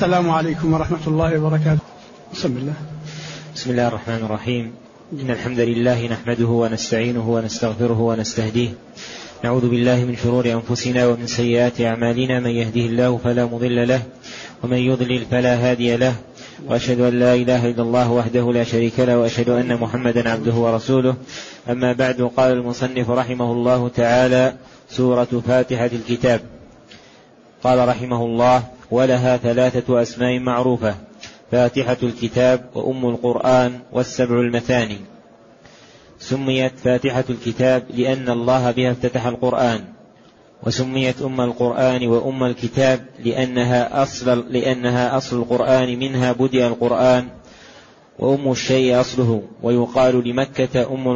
السلام عليكم ورحمة الله وبركاته. بسم الله الرحمن الرحيم. إن الحمد لله نحمده ونستعينه ونستغفره ونستهديه. نعوذ بالله من شرور أنفسنا ومن سيئات أعمالنا. من يهده الله فلا مضل له ومن يضلل فلا هادي له، وأشهد أن لا إله إلا الله وحده لا شريك له، وأشهد أن محمدا عبده ورسوله. أما بعد، قال المصنف رحمه الله تعالى: سورة فاتحة الكتاب. قال رحمه الله: ولها 3 أسماء معروفة: فاتحة الكتاب، وأم القرآن، والسبع المثاني. سميت فاتحة الكتاب لأن الله بها افتتح القرآن، وسميت أم القرآن وأم الكتاب لأنها أصل القرآن، منها بدأ القرآن، وأم الشيء أصله. ويقال لمكة أم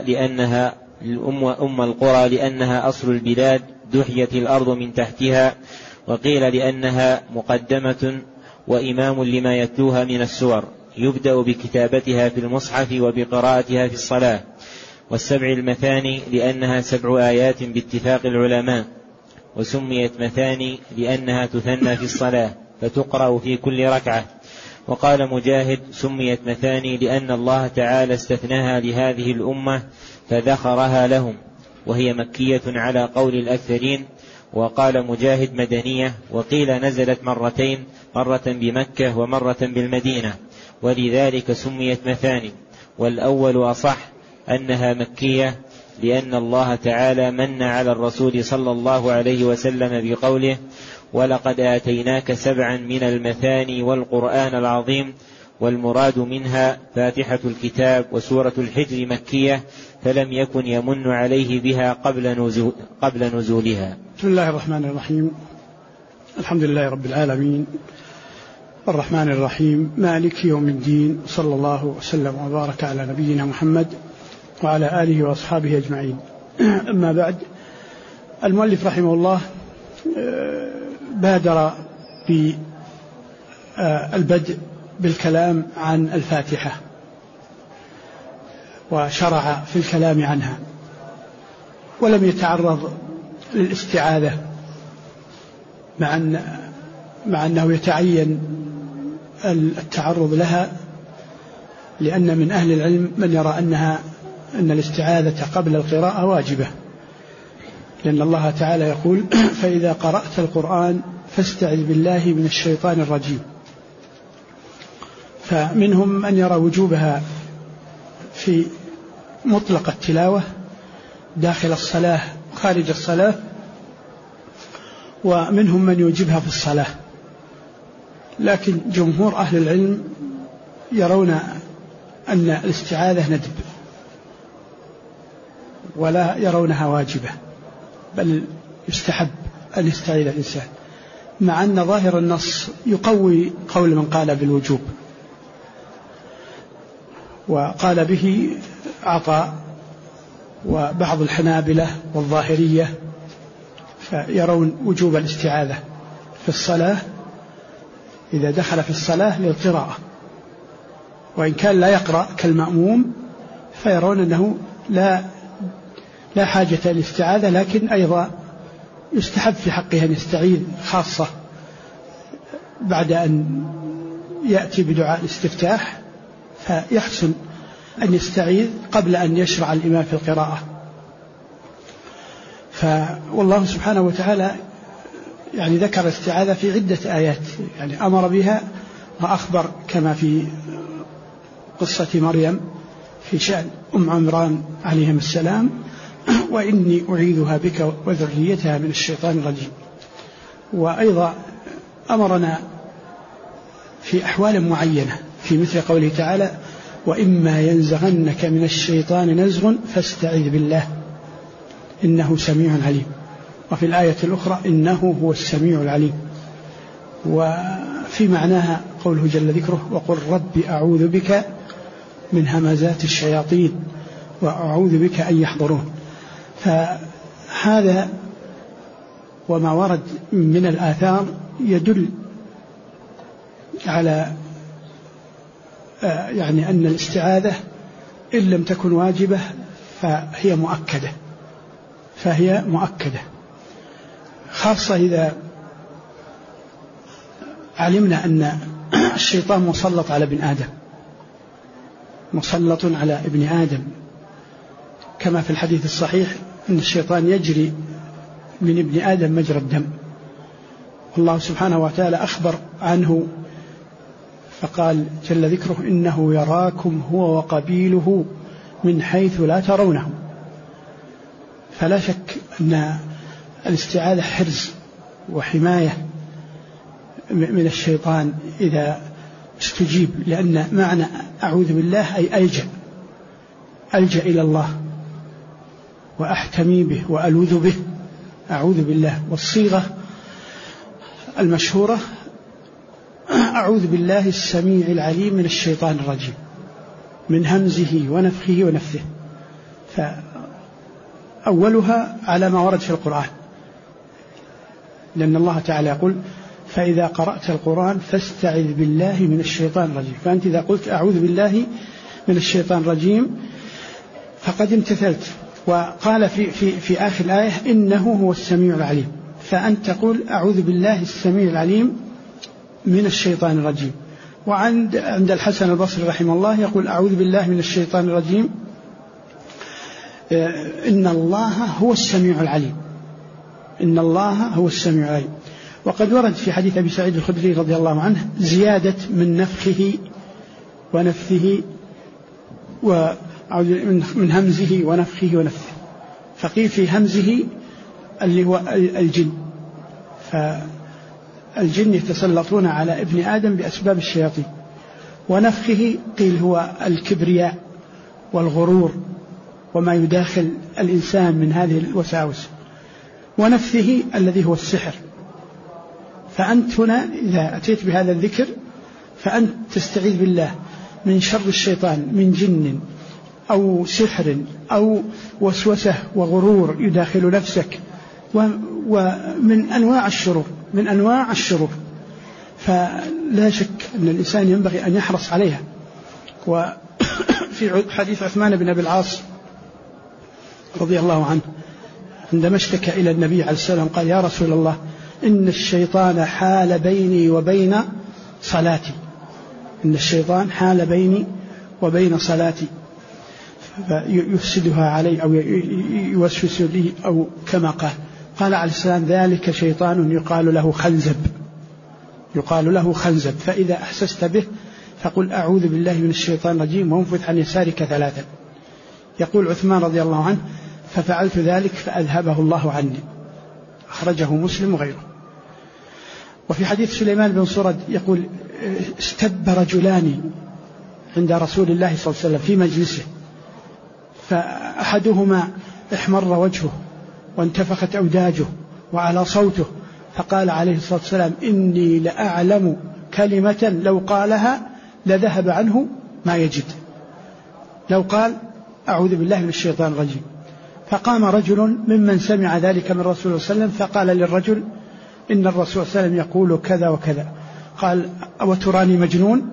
القرى لأنها أصل البلاد، دحيت الأرض من تحتها. وقيل لأنها مقدمة وإمام لما يتلوها من السور، يبدأ بكتابتها في المصحف وبقراءتها في الصلاة. والسبع المثاني لأنها 7 آيات باتفاق العلماء. وسميت مثاني لأنها تثنى في الصلاة فتقرأ في كل ركعة. وقال مجاهد: سميت مثاني لأن الله تعالى استثناها لهذه الأمة فذخرها لهم، وهي مكية على قول الأكثرين. وقال مجاهد: مدنية. وقيل نزلت مرتين، مرة بمكة ومرة بالمدينة، ولذلك سميت مثاني. والأول أصح، أنها مكية، لأن الله تعالى من على الرسول صلى الله عليه وسلم بقوله: ولقد آتيناك 7 من المثاني والقرآن العظيم. والمراد منها فاتحة الكتاب. وسورة الحجر مكية، فلم يكن يمن عليه بها قبل نزولها. بسم الله الرحمن الرحيم. الحمد لله رب العالمين، الرحمن الرحيم، مالك يوم الدين، صلى الله وسلم وبارك على نبينا محمد وعلى آله وأصحابه أجمعين. أما بعد، المؤلف رحمه الله بادر بالبدء بالكلام عن الفاتحة، وشرع في الكلام عنها، ولم يتعرض للاستعاذة، مع أنه يتعين التعرض لها، لأن من أهل العلم من يرى أن الاستعاذة قبل القراءة واجبة، لأن الله تعالى يقول: فإذا قرأت القرآن فاستعذ بالله من الشيطان الرجيم. فمنهم من يرى وجوبها في مطلق التلاوة داخل الصلاة خارج الصلاة، ومنهم من يوجبها في الصلاة. لكن جمهور أهل العلم يرون أن الاستعاذة ندب، ولا يرونها واجبة، بل يستحب أن يستعيذ الإنسان، مع أن ظاهر النص يقوي قول من قال بالوجوب، وقال به عطاء وبعض الحنابلة والظاهرية، فيرون وجوب الاستعاذة في الصلاة إذا دخل في الصلاة للقراءة، وإن كان لا يقرأ كالمأموم فيرون أنه لا حاجة للاستعاذة، لكن أيضا يستحب في حقه أن يستعيذ، خاصة بعد أن يأتي بدعاء الاستفتاح، فيحسن أن يستعيذ قبل أن يشرع الإمام في القراءة. والله سبحانه وتعالى ذكر الاستعاذة في عدة آيات، أمر بها وأخبر، كما في قصة مريم في شأن أم عمران عليهم السلام: وإني أعيذها بك وذريتها من الشيطان الرجيم. وأيضا أمرنا في أحوال معينة، في مثل قوله تعالى: وإما ينزغنك من الشيطان نزغ فاستعذ بالله إنه سميع عليم. وفي الآية الأخرى: إنه هو السميع العليم. وفي معناها قوله جل ذكره: وقل رب أعوذ بك من همزات الشياطين وأعوذ بك أن يحضرون. فهذا وما ورد من الآثار يدل على أن الاستعاذة إن لم تكن واجبة فهي مؤكدة، خاصة إذا علمنا أن الشيطان مسلط على ابن آدم، مسلط على ابن آدم، كما في الحديث الصحيح أن الشيطان يجري من ابن آدم مجرى الدم. الله سبحانه وتعالى أخبر عنه فقال جل ذكره: إنه يراكم هو وقبيله من حيث لا ترونهم. فلا شك أن الاستعاذة حرز وحماية من الشيطان إذا استجيب، لأن معنى أعوذ بالله أي ألجأ إلى الله وأحتمي به وألوذ به، أعوذ بالله. والصيغة المشهورة: أعوذ بالله السميع العليم من الشيطان الرجيم، من همزه ونفخه ونفثه. فأولها على ما ورد في القرآن، لأن الله تعالى يقول: فإذا قرأت القرآن فاستعذ بالله من الشيطان الرجيم. فأنت إذا قلت أعوذ بالله من الشيطان الرجيم فقد امتثلت. وقال في آخر الآية: إنه هو السميع العليم. فأنت تقول أعوذ بالله السميع العليم من الشيطان الرجيم. وعند الحسن البصري رحمه الله يقول: أعوذ بالله من الشيطان الرجيم، إن الله هو السميع العليم، إن الله هو السميع العليم. وقد ورد في حديث أبي سعيد الخدري رضي الله عنه زيادة من نفخه ونفثه من همزه ونفخه ونفثه. فقيل في همزه اللي هو الجن، فالجن يتسلطون على ابن آدم بأسباب الشياطين. ونفخه قيل هو الكبرياء والغرور وما يداخل الإنسان من هذه الوساوس. ونفثه الذي هو السحر. فأنت هنا إذا أتيت بهذا الذكر فأنت تستعيذ بالله من شر الشيطان، من جن أو سحر أو وسوسة وغرور يداخل نفسك، ومن أنواع الشرور، من أنواع الشرور. فلا شك أن الإنسان ينبغي أن يحرص عليها. وفي حديث عثمان بن أبي العاص رضي الله عنه عندما اشتكى إلى النبي عليه السلام قال: يا رسول الله، إن الشيطان حال بيني وبين صلاتي، إن الشيطان حال بيني وبين صلاتي يفسدها علي أو يوسوس لي، أو كما قال عليه السلام: ذلك شيطان يقال له خنزب، يقال له خنزب، فإذا أحسست به فقل أعوذ بالله من الشيطان الرجيم وانفث عن يسارك 3. يقول عثمان رضي الله عنه: ففعلت ذلك فأذهبه الله عني. أخرجه مسلم وغيره. وفي حديث سليمان بن سرد يقول: استب رجلان عند رسول الله صلى الله عليه وسلم في مجلسه، فأحدهما احمر وجهه وانتفخت أوداجه وعلى صوته، فقال عليه الصلاة والسلام: إني لأعلم كلمة لو قالها لذهب عنه ما يجد. لو قال أعوذ بالله من الشيطان الرجيم. فقام رجل ممن سمع ذلك من رسول الله صلى الله عليه وسلم فقال للرجل: إن الرسول صلى الله عليه وسلم يقول كذا وكذا. قال: أو تراني مجنون؟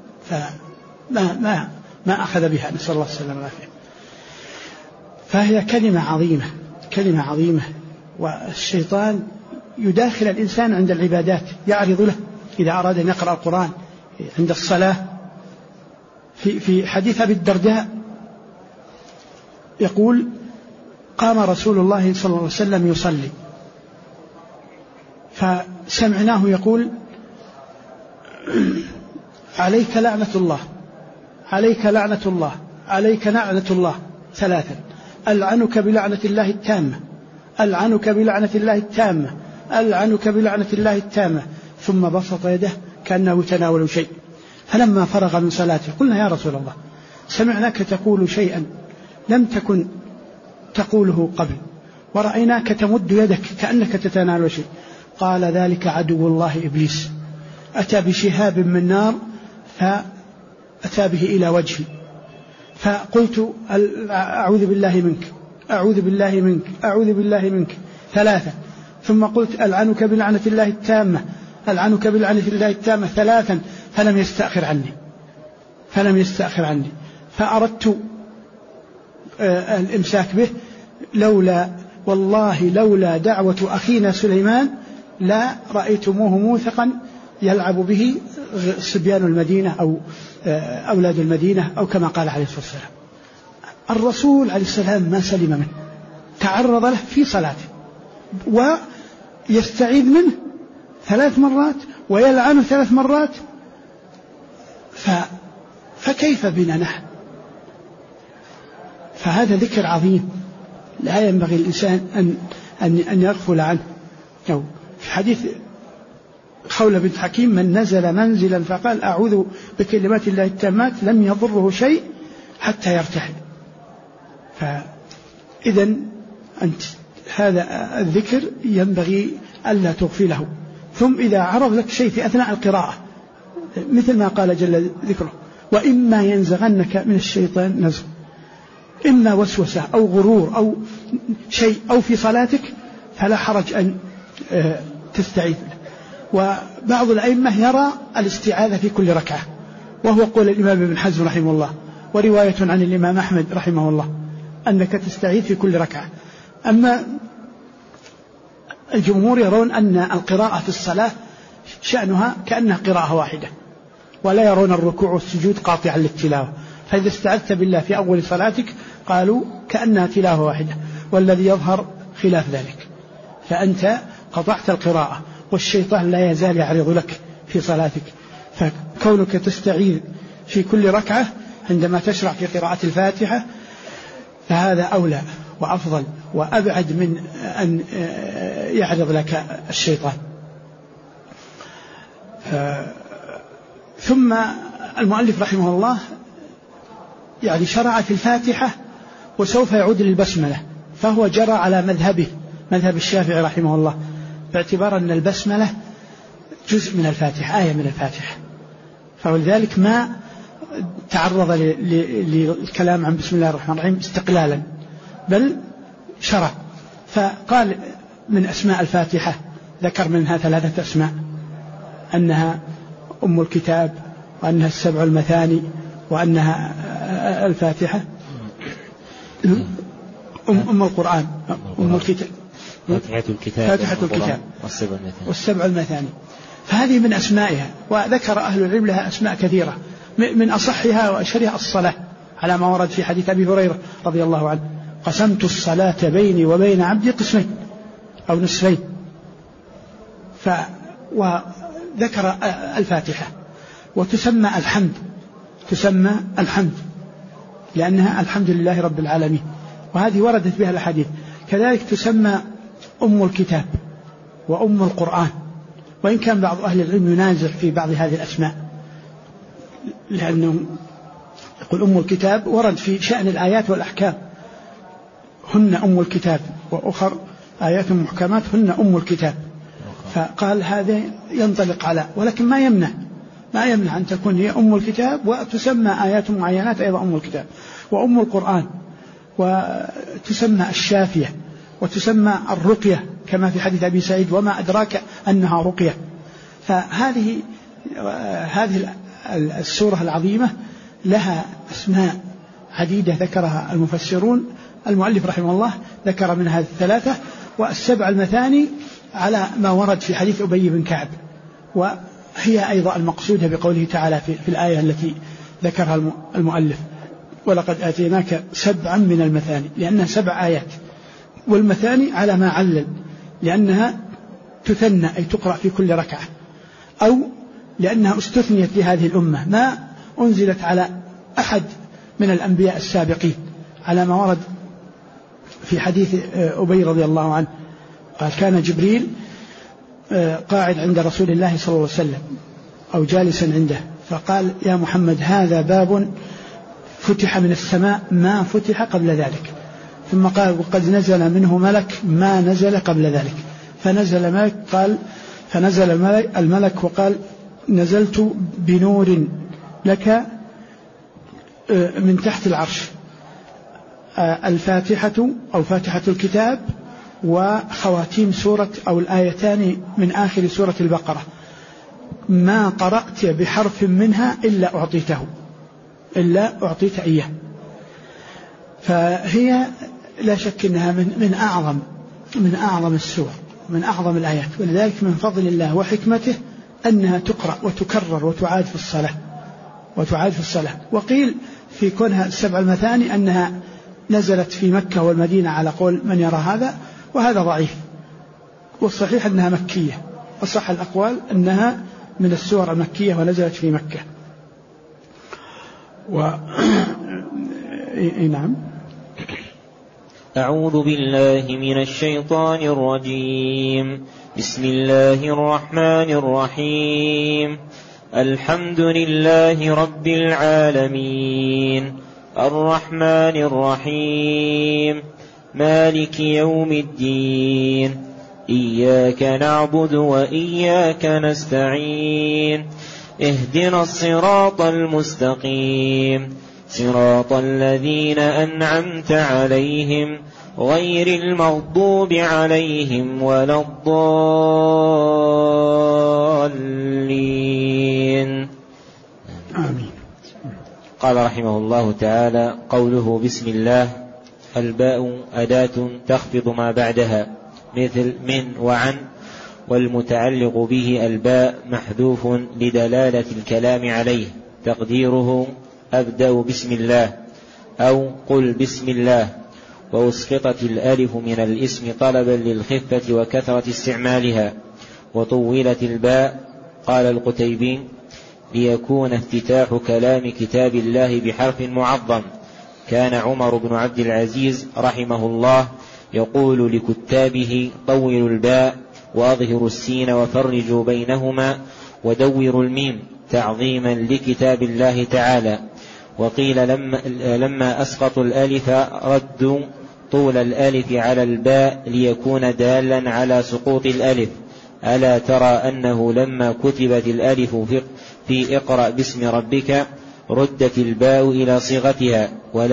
فما أخذ بها، نسأل الله السلامة والعافية. فهي كلمة عظيمة، كلمة عظيمة. والشيطان يداخل الإنسان عند العبادات، يعرض له إذا أراد أن يقرأ القرآن، عند الصلاة. في حديث أبي الدرداء يقول: قام رسول الله صلى الله عليه وسلم يصلي، فسمعناه يقول: عليك لعنة الله، عليك لعنة الله، عليك لعنة الله 3، ألعنك بلعنة الله التامة، ألعنك بلعنة الله التامة، ألعنك بلعنة الله التامة. ثم بسط يده كأنه تناول شيء. فلما فرغ من صلاته قلنا: يا رسول الله، سمعناك تقول شيئا لم تكن تقوله قبل، ورأيناك تمد يدك كأنك تتناول شيء. قال: ذلك عدو الله إبليس، أتى بشهاب من نار فأتى به إلى وجهي، فقلت: أعوذ بالله منك، أعوذ بالله منك، أعوذ بالله منك 3. ثم قلت: ألعنك بلعنة الله التامة، ألعنك بلعنة الله التامة 3. فلم يستأخر عني، فلم يستأخر عني. فأردت الإمساك به، والله لولا دعوة أخينا سليمان لا رأيتموه موثقا يلعب به صبيان المدينة أو أولاد المدينة أو كما قال عليه الصلاة والسلام. الرسول عليه السلام ما سلم منه، تعرض له في صلاته ويستعيذ منه 3 مرات ويلعنه 3 مرات، فكيف بنا نحن؟ فهذا ذكر عظيم لا ينبغي الإنسان أن يغفل عنه. في حديث خولة بنت حكيم: من نزل منزلا فقال أعوذ بكلمات الله التامات لم يضره شيء حتى يرتحل. فإذا أنت هذا الذكر ينبغي ألا تغفله. ثم إذا عرض لك شيء في أثناء القراءة مثل ما قال جل ذكره: وإما ينزغنك من الشيطان نزغ، إما وسوسة أو غرور أو شيء أو في صلاتك فلا حرج أن تستعيذ. وبعض الأئمة يرى الاستعاذة في كل ركعة، وهو قول الإمام ابن حزم رحمه الله، ورواية عن الإمام أحمد رحمه الله أنك تستعيذ في كل ركعة. أما الجمهور يرون أن القراءة في الصلاة شأنها كأنها قراءة واحدة، ولا يرون الركوع والسجود قاطعا للتلاوة. فإذا استعذت بالله في أول صلاتك قالوا كأنها تلاوة واحدة، والذي يظهر خلاف ذلك، فأنت قطعت القراءة والشيطان لا يزال يعرض لك في صلاتك. فكونك تستعيذ في كل ركعة عندما تشرع في قراءة الفاتحة فهذا أولى وأفضل وأبعد من أن يعرض لك الشيطان. ثم المؤلف رحمه الله يعني شرع في الفاتحة وسوف يعود للبسملة، فهو جرى على مذهبه، مذهب الشافعي رحمه الله، باعتبار أن البسملة جزء من الفاتحة، آية من الفاتحة، فلذلك ما تعرض للكلام عن بسم الله الرحمن الرحيم استقلالا، بل شرع. فقال من أسماء الفاتحة ذكر منها 3 أسماء: أنها أم الكتاب، وأنها السبع المثاني، وأنها الفاتحة، أم القرآن، أم الكتاب، فاتحة الكتاب والسبع المثاني. فهذه من أسمائها. وذكر أهل العلم لها أسماء كثيرة، من أصحها وأشهرها الصلاة، على ما ورد في حديث أبي هريرة رضي الله عنه: قسمت الصلاة بيني وبين عبدي قسمين أو نصفين. وذكر الفاتحة. وتسمى الحمد، تسمى الحمد لأنها الحمد لله رب العالمين، وهذه وردت بها الحديث. كذلك تسمى أم الكتاب وأم القرآن، وإن كان بعض أهل العلم ينازع في بعض هذه الأسماء، لأنه يقول أم الكتاب ورد في شأن الآيات والأحكام: هن أم الكتاب، وأخر آيات محكمات هن أم الكتاب. فقال هذا ينطلق على، ولكن ما يمنع أن تكون هي أم الكتاب وتسمى آيات معينات أيضا أم الكتاب، وأم القرآن، وتسمى الشافية، وتسمى الرقية كما في حديث أبي سعيد: وما أدراك أنها رقية. فهذه السورة العظيمة لها أسماء عديدة ذكرها المفسرون. المؤلف رحمه الله ذكر منها 3، والسبع المثاني على ما ورد في حديث أبي بن كعب، وهي أيضا المقصودة بقوله تعالى في الآية التي ذكرها المؤلف: ولقد آتيناك 7 من المثاني، لأنها 7 آيات. والمثاني على ما علل، لأنها تثنى أي تقرأ في كل ركعة، أو لأنها استثنيت لهذه الأمة، ما أنزلت على أحد من الأنبياء السابقين، على ما ورد في حديث أبي رضي الله عنه قال: كان جبريل قاعد عند رسول الله صلى الله عليه وسلم أو جالسا عنده، فقال: يا محمد هذا باب فتح من السماء ما فتح قبل ذلك. ثم قال: وقد نزل منه ملك ما نزل قبل ذلك. فنزل الملك وقال: نزلت بنور لك من تحت العرش، الفاتحة أو فاتحة الكتاب وخواتيم سورة أو الآيتان من آخر سورة البقرة، ما قرأت بحرف منها إلا أعطيت إياه. فهي لا شك أنها من أعظم السور، من أعظم الآيات. ولذلك من فضل الله وحكمته أنها تقرأ وتكرر وتعاد في الصلاة. وقيل في كونها 7 المثاني أنها نزلت في مكة والمدينة على قول من يرى هذا، وهذا ضعيف، والصحيح أنها مكية، وصح الأقوال أنها من السور المكية ونزلت في مكة. نعم. أعوذ بالله من الشيطان الرجيم. بسم الله الرحمن الرحيم. الحمد لله رب العالمين، الرحمن الرحيم، مالك يوم الدين، إياك نعبد وإياك نستعين، اهدنا الصراط المستقيم، صراط الذين أنعمت عليهم غير المغضوب عليهم ولا الضالين. آمين. قال رحمه الله تعالى: قوله بسم الله، الباء أداة تخفض ما بعدها مثل من وعن، والمتعلق به الباء محذوف لدلالة الكلام عليه، تقديره أبدأ بسم الله أو قل بسم الله. وأسقطت الألف من الاسم طلبا للخفة وكثرة استعمالها، وطولت الباء. قال القتيبي: ليكون افتتاح كلام كتاب الله بحرف معظم. كان عمر بن عبد العزيز رحمه الله يقول لكتابه: طولوا الباء وأظهروا السين وفرجوا بينهما ودوروا الميم، تعظيما لكتاب الله تعالى. وقيل لما أسقطوا الألف ردوا طول الألف على الباء ليكون دالا على سقوط الألف. ألا ترى أنه لما كتبت الألف في اقرأ باسم ربك ردت الباء إلى صيغتها،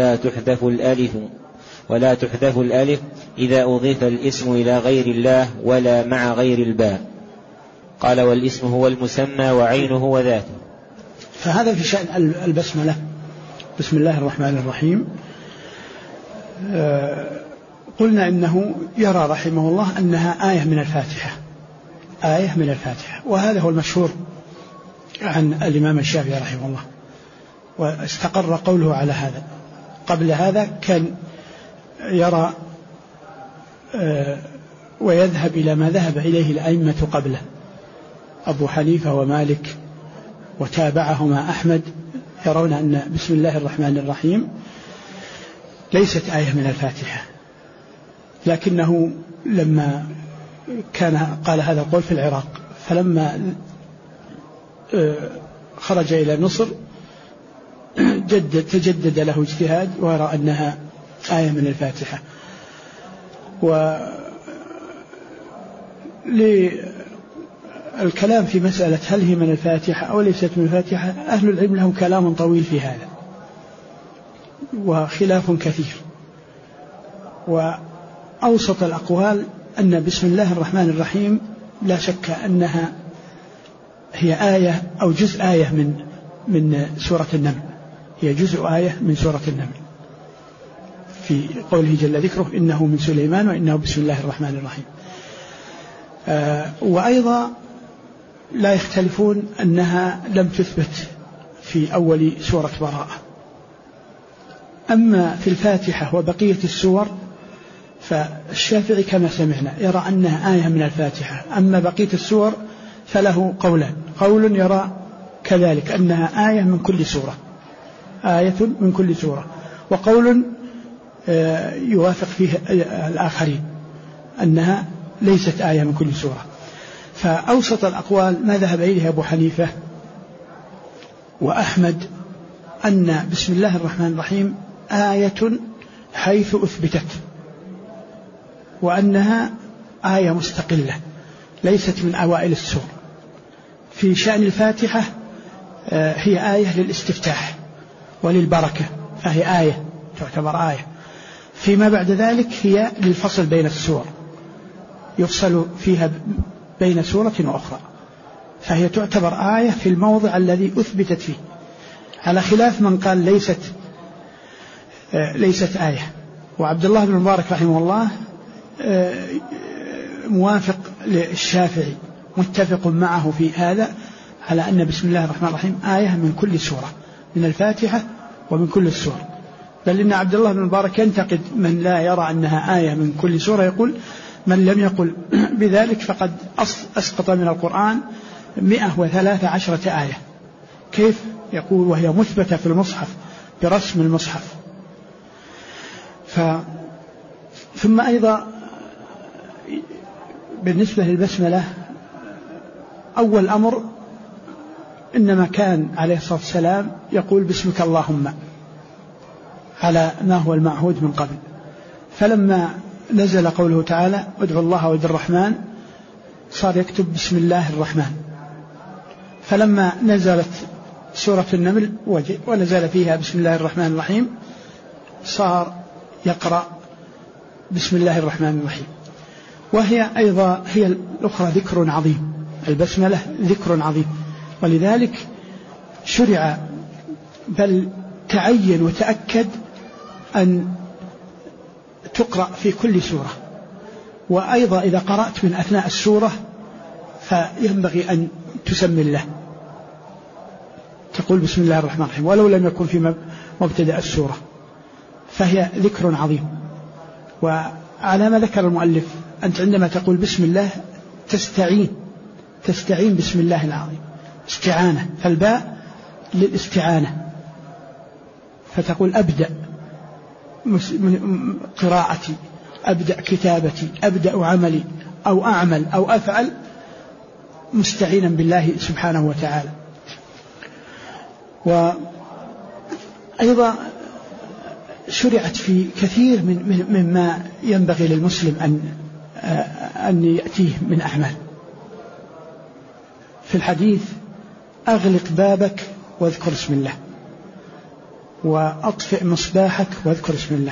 ولا تحذف الألف إذا أضيف الاسم إلى غير الله ولا مع غير الباء. قال: والاسم هو المسمى وعينه وذاته. فهذا في شأن البسملة. بسم الله الرحمن الرحيم. قلنا إنه يرى رحمه الله أنها آية من الفاتحة، وهذا هو المشهور عن الإمام الشافعي رحمه الله، واستقر قوله على هذا. قبل هذا كان يرى ويذهب إلى ما ذهب إليه الأئمة قبله، أبو حنيفة ومالك وتابعهما أحمد، يرون أن بسم الله الرحمن الرحيم ليست آية من الفاتحة، لكنه لما كان قال هذا القول في العراق، فلما خرج إلى مصر تجدد له اجتهاد ويرى أنها آية من الفاتحة. وللكلام في مسألة هل هي من الفاتحة أو ليست من الفاتحة، أهل العلم لهم كلام طويل في هذا وخلاف كثير، وأوسط الأقوال أن بسم الله الرحمن الرحيم لا شك أنها هي آية أو جزء آية من سورة النمل، هي جزء آية من سورة النمل، في قوله جل ذكره: إنه من سليمان وإنه بسم الله الرحمن الرحيم. وأيضا لا يختلفون أنها لم تثبت في أول سورة براءة. أما في الفاتحة وبقية السور فالشافعي كما سمعنا يرى أنها آية من الفاتحة، أما بقية السور فله قولان: قول يرى كذلك أنها آية من كل سورة، آية من كل سورة، وقول يوافق فيه الآخرين أنها ليست آية من كل سورة. فأوسط الأقوال ما ذهب إليه أبو حنيفة وأحمد أن بسم الله الرحمن الرحيم آية حيث أثبتت، وأنها آية مستقلة ليست من أوائل السور. في شأن الفاتحة هي آية للاستفتاح وللبركة، فهي آية تعتبر آية. فيما بعد ذلك هي للفصل بين السور، يفصل فيها بين سورة وأخرى، فهي تعتبر آية في الموضع الذي أثبتت فيه، على خلاف من قال ليست آية. وعبد الله بن المبارك رحمه الله موافق للشافعي متفق معه في هذا على أن بسم الله الرحمن الرحيم آية من كل سورة، من الفاتحة ومن كل السور. بل إن عبد الله بن المبارك ينتقد من لا يرى أنها آية من كل سورة، يقول من لم يقل بذلك فقد أسقط من القرآن 113 آية. كيف؟ يقول وهي مثبتة في المصحف برسم المصحف. ثم أيضا بالنسبة للبسملة، أول أمر إنما كان عليه الصلاة والسلام يقول باسمك اللهم على ما هو المعهود من قبل، فلما نزل قوله تعالى ادعوا الله وادعوا الرحمن صار يكتب بسم الله الرحمن، فلما نزلت سورة النمل ونزل فيها بسم الله الرحمن الرحيم صار يقرأ بسم الله الرحمن الرحيم. وهي أيضا هي الأخرى ذكر عظيم، البسملة ذكر عظيم، ولذلك شرع بل تعين وتأكد أن تقرأ في كل سورة. وأيضا إذا قرأت من أثناء السورة فينبغي أن تسمي الله، تقول بسم الله الرحمن الرحيم ولو لم يكن في مبتدأ السورة، فهي ذكر عظيم. وعلى ما ذكر المؤلف أنت عندما تقول بسم الله تستعين بسم الله العظيم، استعانة، فالباء للاستعانة، فتقول أبدأ قراءتي، أبدأ كتابتي، أبدأ عملي أو أعمل أو أفعل مستعينا بالله سبحانه وتعالى. وأيضا شرعت في كثير مما ينبغي للمسلم أن يأتيه من أعمال. في الحديث أغلق بابك واذكر اسم الله، وأطفئ مصباحك واذكر اسم الله،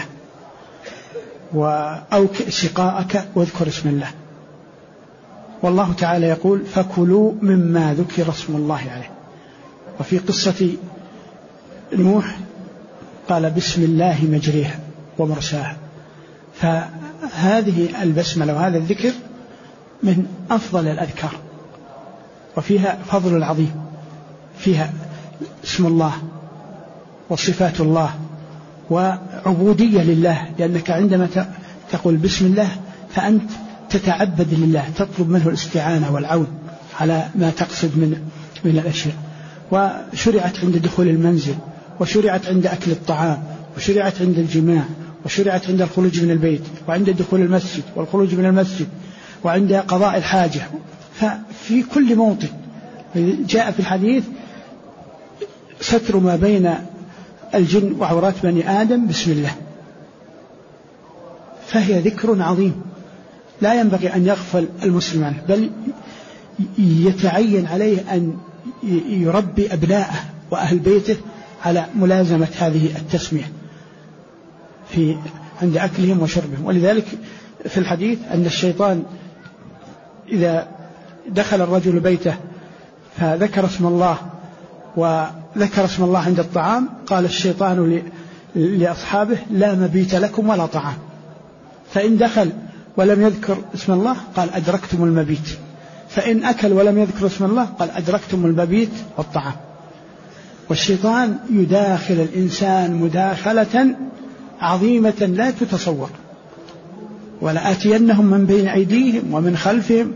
وأوكئ سقاءك واذكر اسم الله. والله تعالى يقول فكلوا مما ذكر اسم الله عليه. وفي قصة نوح قال بسم الله مجريها ومرساها. فهذه البسملة وهذا الذكر من أفضل الأذكار، وفيها فضل عظيم، فيها اسم الله وصفات الله وعبودية لله، لأنك عندما تقول بسم الله فأنت تتعبد لله، تطلب منه الاستعانة والعون على ما تقصد من الأشياء. وشرعت عند دخول المنزل، وشرعت عند أكل الطعام، وشرعت عند الجماع، وشرعت عند الخروج من البيت، وعند دخول المسجد والخروج من المسجد، وعند قضاء الحاجة. ففي كل موطن جاء في الحديث ستر ما بين الجن وعورات بني آدم بسم الله. فهي ذكر عظيم لا ينبغي أن يغفل المسلم عنه، بل يتعين عليه أن يربي أبناءه وأهل بيته على ملازمة هذه التسمية عند أكلهم وشربهم. ولذلك في الحديث أن الشيطان إذا دخل الرجل بيته فذكر اسم الله وذكر اسم الله عند الطعام قال الشيطان لأصحابه لا مبيت لكم ولا طعام. فإن دخل ولم يذكر اسم الله قال أدركتم المبيت، فإن أكل ولم يذكر اسم الله قال أدركتم المبيت والطعام. والشيطان يداخل الإنسان مداخلة عظيمة لا تتصور. ولآتينهم من بين أيديهم ومن خلفهم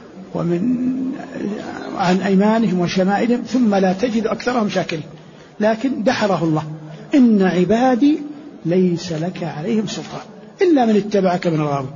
عن أيمانهم وشمائلهم ثم لا تجد أكثرهم شاكرين. لكن دحره الله إن عبادي ليس لك عليهم سلطان إلا من اتبعك من الغاوين.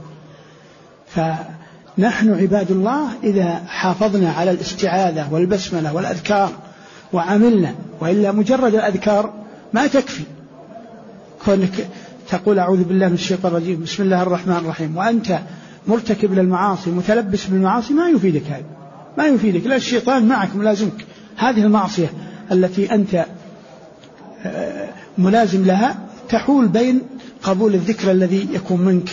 فنحن عباد الله إذا حافظنا على الاستعاذة والبسملة والأذكار وعملنا، وإلا مجرد الأذكار ما تكفي. كونك تقول أعوذ بالله من الشيطان الرجيم بسم الله الرحمن الرحيم وأنت مرتكب للمعاصي متلبس بالمعاصي ما يفيدك، هذا ما يفيدك، لا الشيطان معك ملازمك. هذه المعصية التي أنت ملازم لها تحول بين قبول الذكر الذي يكون منك،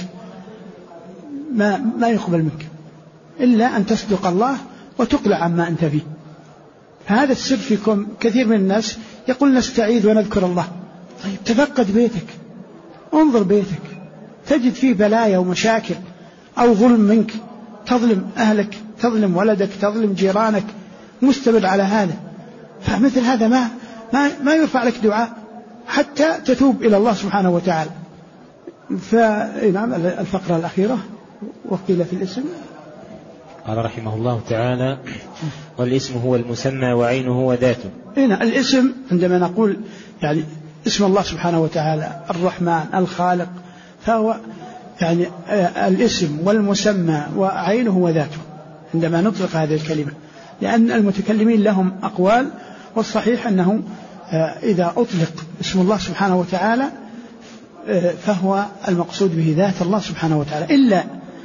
ما يقبل منك إلا أن تصدق الله وتقلع عما أنت فيه. هذا السر فيكم. كثير من الناس يقول نستعيذ ونذكر الله. طيب تفقد بيتك، انظر بيتك تجد فيه بلايا ومشاكل أو ظلم منك، تظلم أهلك تظلم ولدك، تظلم جيرانك، مستمر على هذا، فمثل هذا ما يرفع لك دعاء حتى تتوب إلى الله سبحانه وتعالى. فنعم الفقرة الأخيرة وقيل في الاسم. قال رحمه الله تعالى: والاسم هو المسمى وعينه وذاته. هنا الاسم عندما نقول يعني اسم الله سبحانه وتعالى الرحمن الخالق، فهو يعني الاسم والمسمى وعينه وذاته عندما نطلق هذه الكلمة، لأن المتكلمين لهم أقوال، والصحيح أنه إذا أطلق اسم الله سبحانه وتعالى فهو المقصود به ذات الله سبحانه وتعالى، إلا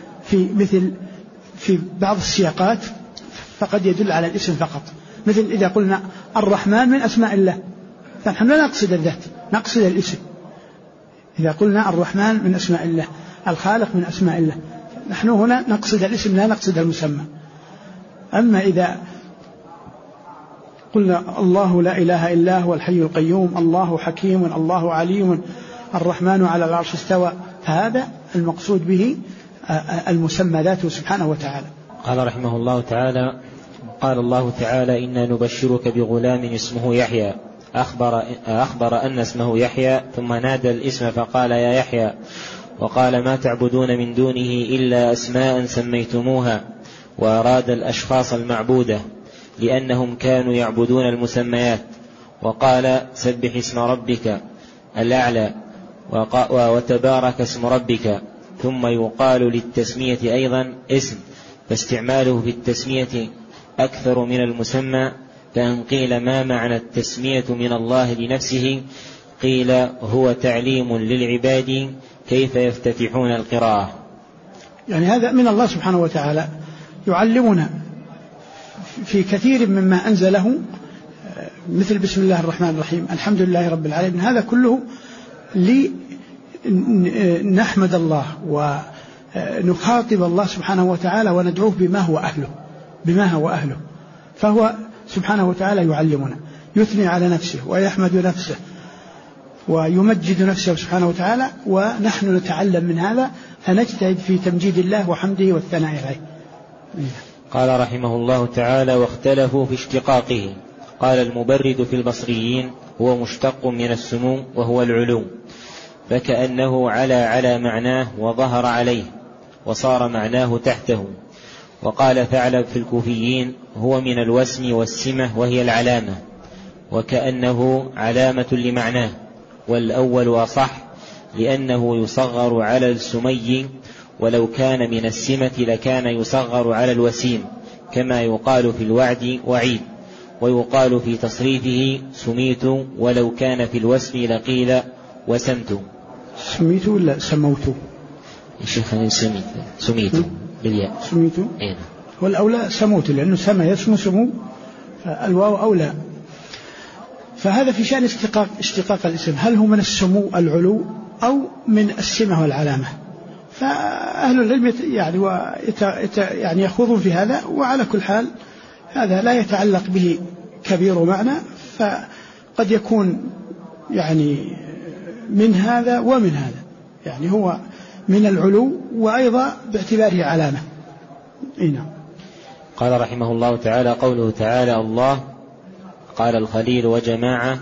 في بعض السياقات فقد يدل على الاسم فقط، مثل إذا قلنا الرحمن من أسماء الله، فنحن لا نقصد الذات، نقصد الاسم. إذا قلنا الرحمن من أسماء الله، الخالق من أسماء الله، نحن هنا نقصد الاسم لا نقصد المسمى. أما إذا قلنا الله لا إله إلا هو الحي القيوم، الله حكيم، الله عليم، الرحمن على العرش استوى، فهذا المقصود به المسمى ذاته سبحانه وتعالى. قال رحمه الله تعالى: قال الله تعالى: إنا نبشرك بغلام اسمه يحيى. أخبر أن اسمه يحيى، ثم نادى الاسم فقال: يا يحيى. وقال: ما تعبدون من دونه إلا أسماء سميتموها، وأراد الأشخاص المعبودة لأنهم كانوا يعبدون المسميات. وقال: سبح اسم ربك الأعلى وتبارك اسم ربك. ثم يقال للتسمية أيضا اسم، فاستعماله في التسمية أكثر من المسمى. فإن قيل ما معنى التسمية من الله لنفسه، قيل هو تعليم للعباد كيف يفتتحون القراءة. يعني هذا من الله سبحانه وتعالى يعلمنا في كثير مما أنزله، مثل بسم الله الرحمن الرحيم، الحمد لله رب العالمين، هذا كله لنحمد الله ونخاطب الله سبحانه وتعالى وندعوه بما هو أهله. فهو سبحانه وتعالى يعلمنا، يثني على نفسه ويحمد نفسه ويمجد نفسه سبحانه وتعالى، ونحن نتعلم من هذا فنجتهد في تمجيد الله وحمده والثناء عليه. قال رحمه الله تعالى: واختلفوا في اشتقاقه. قال المبرد في البصريين: هو مشتق من السمو وهو العلو، فكأنه على معناه وظهر عليه وصار معناه تحته. وقال ثعلب في الكوفيين: هو من الوسم والسمة وهي العلامة، وكأنه علامة لمعناه. والأول أصح، لأنه يصغر على السمي، ولو كان من السمة لكان يصغر على الوسيم، كما يقال في الوعد وعيد. ويقال في تصريفه سميت، ولو كان في الوسم لقيل وسمت. سميت ولا سموت؟ يا شيخ سميت بالياء. سميت والأولى سموت، لأنه سمى يسمو سمو، الواو أولى. فهذا في شأن اشتقاق الاسم، هل هو من السمو العلو أو من السمة والعلامة؟ فأهل العلم يعني يخوضون في هذا، وعلى كل حال هذا لا يتعلق به كبير معنى، فقد يكون يعني من هذا ومن هذا، يعني هو من العلو وأيضا باعتباره علامة. نعم. قال رحمه الله تعالى: قوله تعالى الله، قال الخليل وجماعة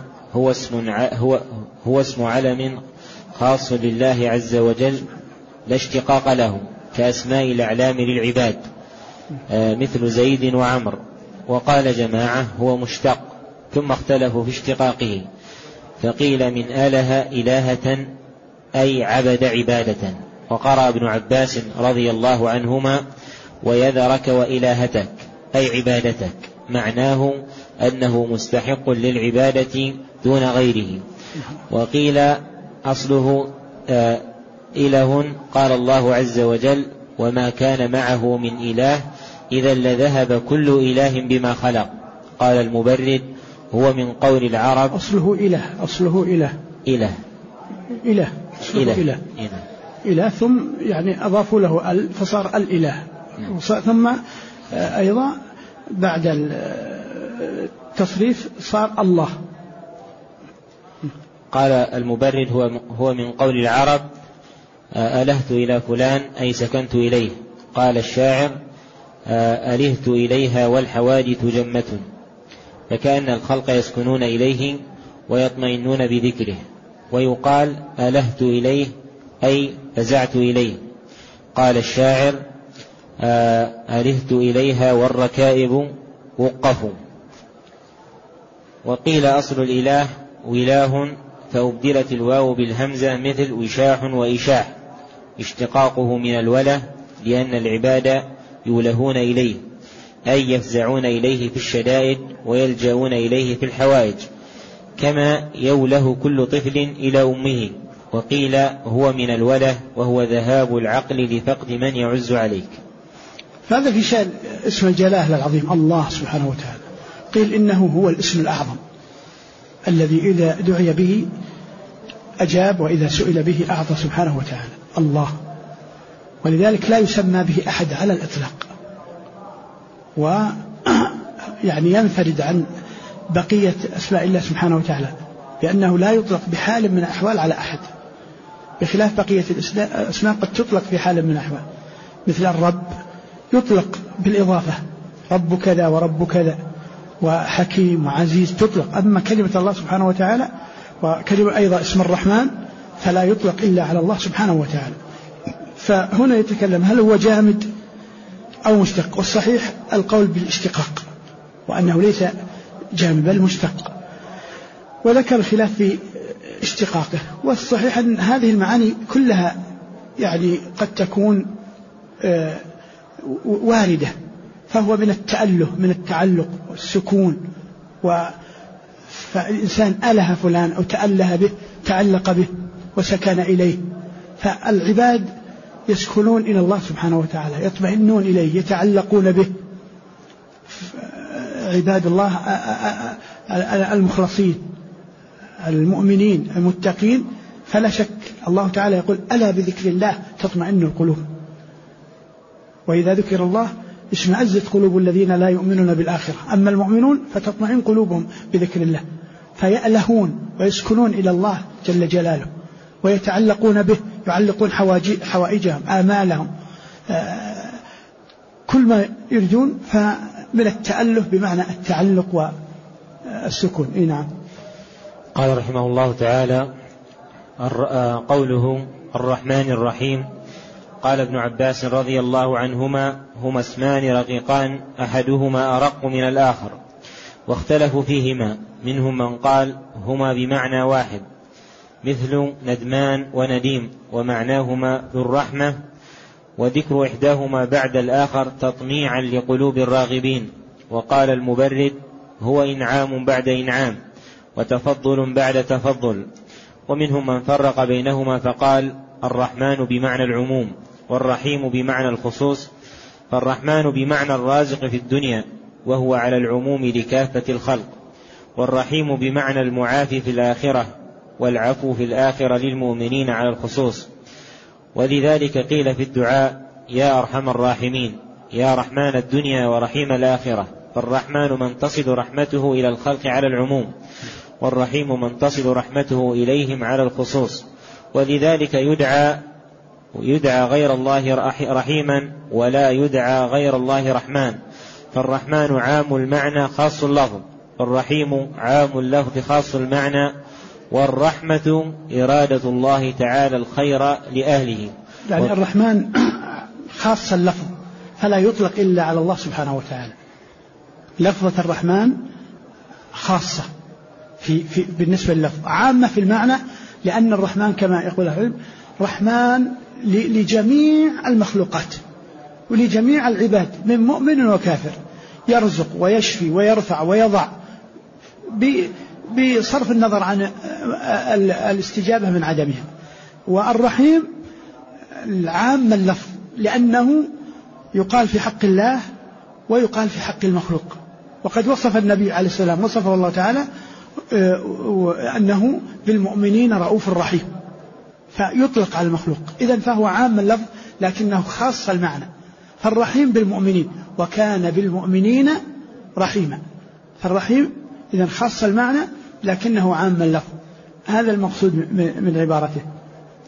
هو اسم علم خاص لله عز وجل لا اشتقاق له، كأسماء الأعلام للعباد مثل زيد وعمر. وقال جماعة هو مشتق، ثم اختلفوا في اشتقاقه، فقيل من آله إلهة أي عبد عبادة. وقرأ ابن عباس رضي الله عنهما: ويذرك وإلهتك أي عبادتك، معناه أنه مستحق للعبادة دون غيره. وقيل أصله إله، قال الله عز وجل: وما كان معه من إله إذا لذهب كل إله بما خلق. قال المبرد: هو من قول العرب أصله إله ثم يعني أضافوا له فصار الإله، ثم أيضا بعد التصريف صار الله. قال المبرد: هو من قول العرب ألهت إلى فلان أي سكنت إليه. قال الشاعر: ألهت إليها والحوادث جمة، فكأن الخلق يسكنون إليه ويطمئنون بذكره. ويقال ألهت إليه أي فزعت إليه. قال الشاعر ألهت إليها والركائب وقفوا. وقيل أصل الإله وله، فأبدلت الواو بالهمزة مثل وشاح وإشاح، اشتقاقه من الوله، لأن العباد يولهون إليه أي يفزعون إليه في الشدائد ويلجأون إليه في الحوائج، كما يوله كل طفل إلى أمه. وقيل هو من الوله وهو ذهاب العقل لفقد من يعز عليك. فهذا في شأن اسم الجلالة العظيم الله سبحانه وتعالى. قيل إنه هو الاسم الأعظم الذي إذا دعي به أجاب، وإذا سئل به أعطى سبحانه وتعالى الله، ولذلك لا يسمى به أحد على الإطلاق، ويعني ينفرد عن بقية أسماء الله سبحانه وتعالى، لأنه لا يطلق بحال من الأحوال على أحد، بخلاف بقية الأسماء قد تطلق في حال من الأحوال، مثل الرب يطلق بالإضافة، رب كذا ورب كذا، وحكيم وعزيز تطلق. أما كلمة الله سبحانه وتعالى وكلمة أيضا اسم الرحمن فلا يطلق إلا على الله سبحانه وتعالى. فهنا يتكلم هل هو جامد أو مشتق، والصحيح القول بالاشتقاق، وأنه ليس جامد بل مشتق، وذكر الخلاف في اشتقاقه. والصحيح أن هذه المعاني كلها يعني قد تكون واردة، فهو من التأله من التعلق والسكون، فالإنسان أله فلان أو تأله به، تعلق به وسكن إليه. فالعباد يسكنون إلى الله سبحانه وتعالى، يطمئنون إليه، يتعلقون به. عباد الله المخلصين المؤمنين المتقين، فلا شك الله تعالى يقول ألا بذكر الله تطمئن القلوب، وإذا ذكر الله اشمأزت قلوب الذين لا يؤمنون بالآخرة، أما المؤمنون فتطمئن قلوبهم بذكر الله، فيألهون ويسكنون إلى الله جل جلاله، ويتعلقون به، يعلقون حوائجهم آمالهم، كل ما يرجون، فمن التأله بمعنى التعلق والسكون. نعم. قال رحمه الله تعالى قوله الرحمن الرحيم. قال ابن عباس رضي الله عنهما هما اسمان رقيقان أحدهما أرق من الآخر، واختلفوا فيهما، منهم من قال هما بمعنى واحد مثل ندمان ونديم، ومعناهما ذو الرحمة، وذكر إحداهما بعد الآخر تطميعا لقلوب الراغبين. وقال المبرد هو إنعام بعد إنعام وتفضل بعد تفضل. ومنهم من فرق بينهما فقال الرحمن بمعنى العموم والرحيم بمعنى الخصوص، فالرحمن بمعنى الرازق في الدنيا وهو على العموم لكافة الخلق، والرحيم بمعنى المعافي في الآخرة والعفو في الآخرة للمؤمنين على الخصوص. ولذلك قيل في الدعاء يا أرحم الراحمين يا رحمن الدنيا ورحيم الآخرة، فالرحمن من تصل رحمته إلى الخلق على العموم، والرحيم من تصل رحمته إليهم على الخصوص. ولذلك يدعى غير الله رحيما ولا يدعى غير الله رحمن، فالرحمن عام المعنى خاص اللفظ، والرحيم عام اللفظ خاص المعنى، والرحمة إرادة الله تعالى الخير لأهله. يعني الرحمن خاص اللفظ فلا يطلق إلا على الله سبحانه وتعالى. لفظة الرحمن خاصة بالنسبة لللفظ، عامة في المعنى، لأن الرحمن كما يقول العلم رحمن لجميع المخلوقات ولجميع العباد من مؤمن وكافر، يرزق ويشفي ويرفع ويضع بصرف النظر عن الاستجابة من عدمها. والرحيم العام اللفظ، لأنه يقال في حق الله ويقال في حق المخلوق. وقد وصف النبي عليه السلام، وصفه الله تعالى أنه بالمؤمنين رؤوف رحيم، فيطلق على المخلوق. إذن فهو عام اللفظ لكنه خاص المعنى، فالرحيم بالمؤمنين وكان بالمؤمنين رحيما، فالرحيم إذن خاص المعنى لكنه عام اللفظ. هذا المقصود من عبارته.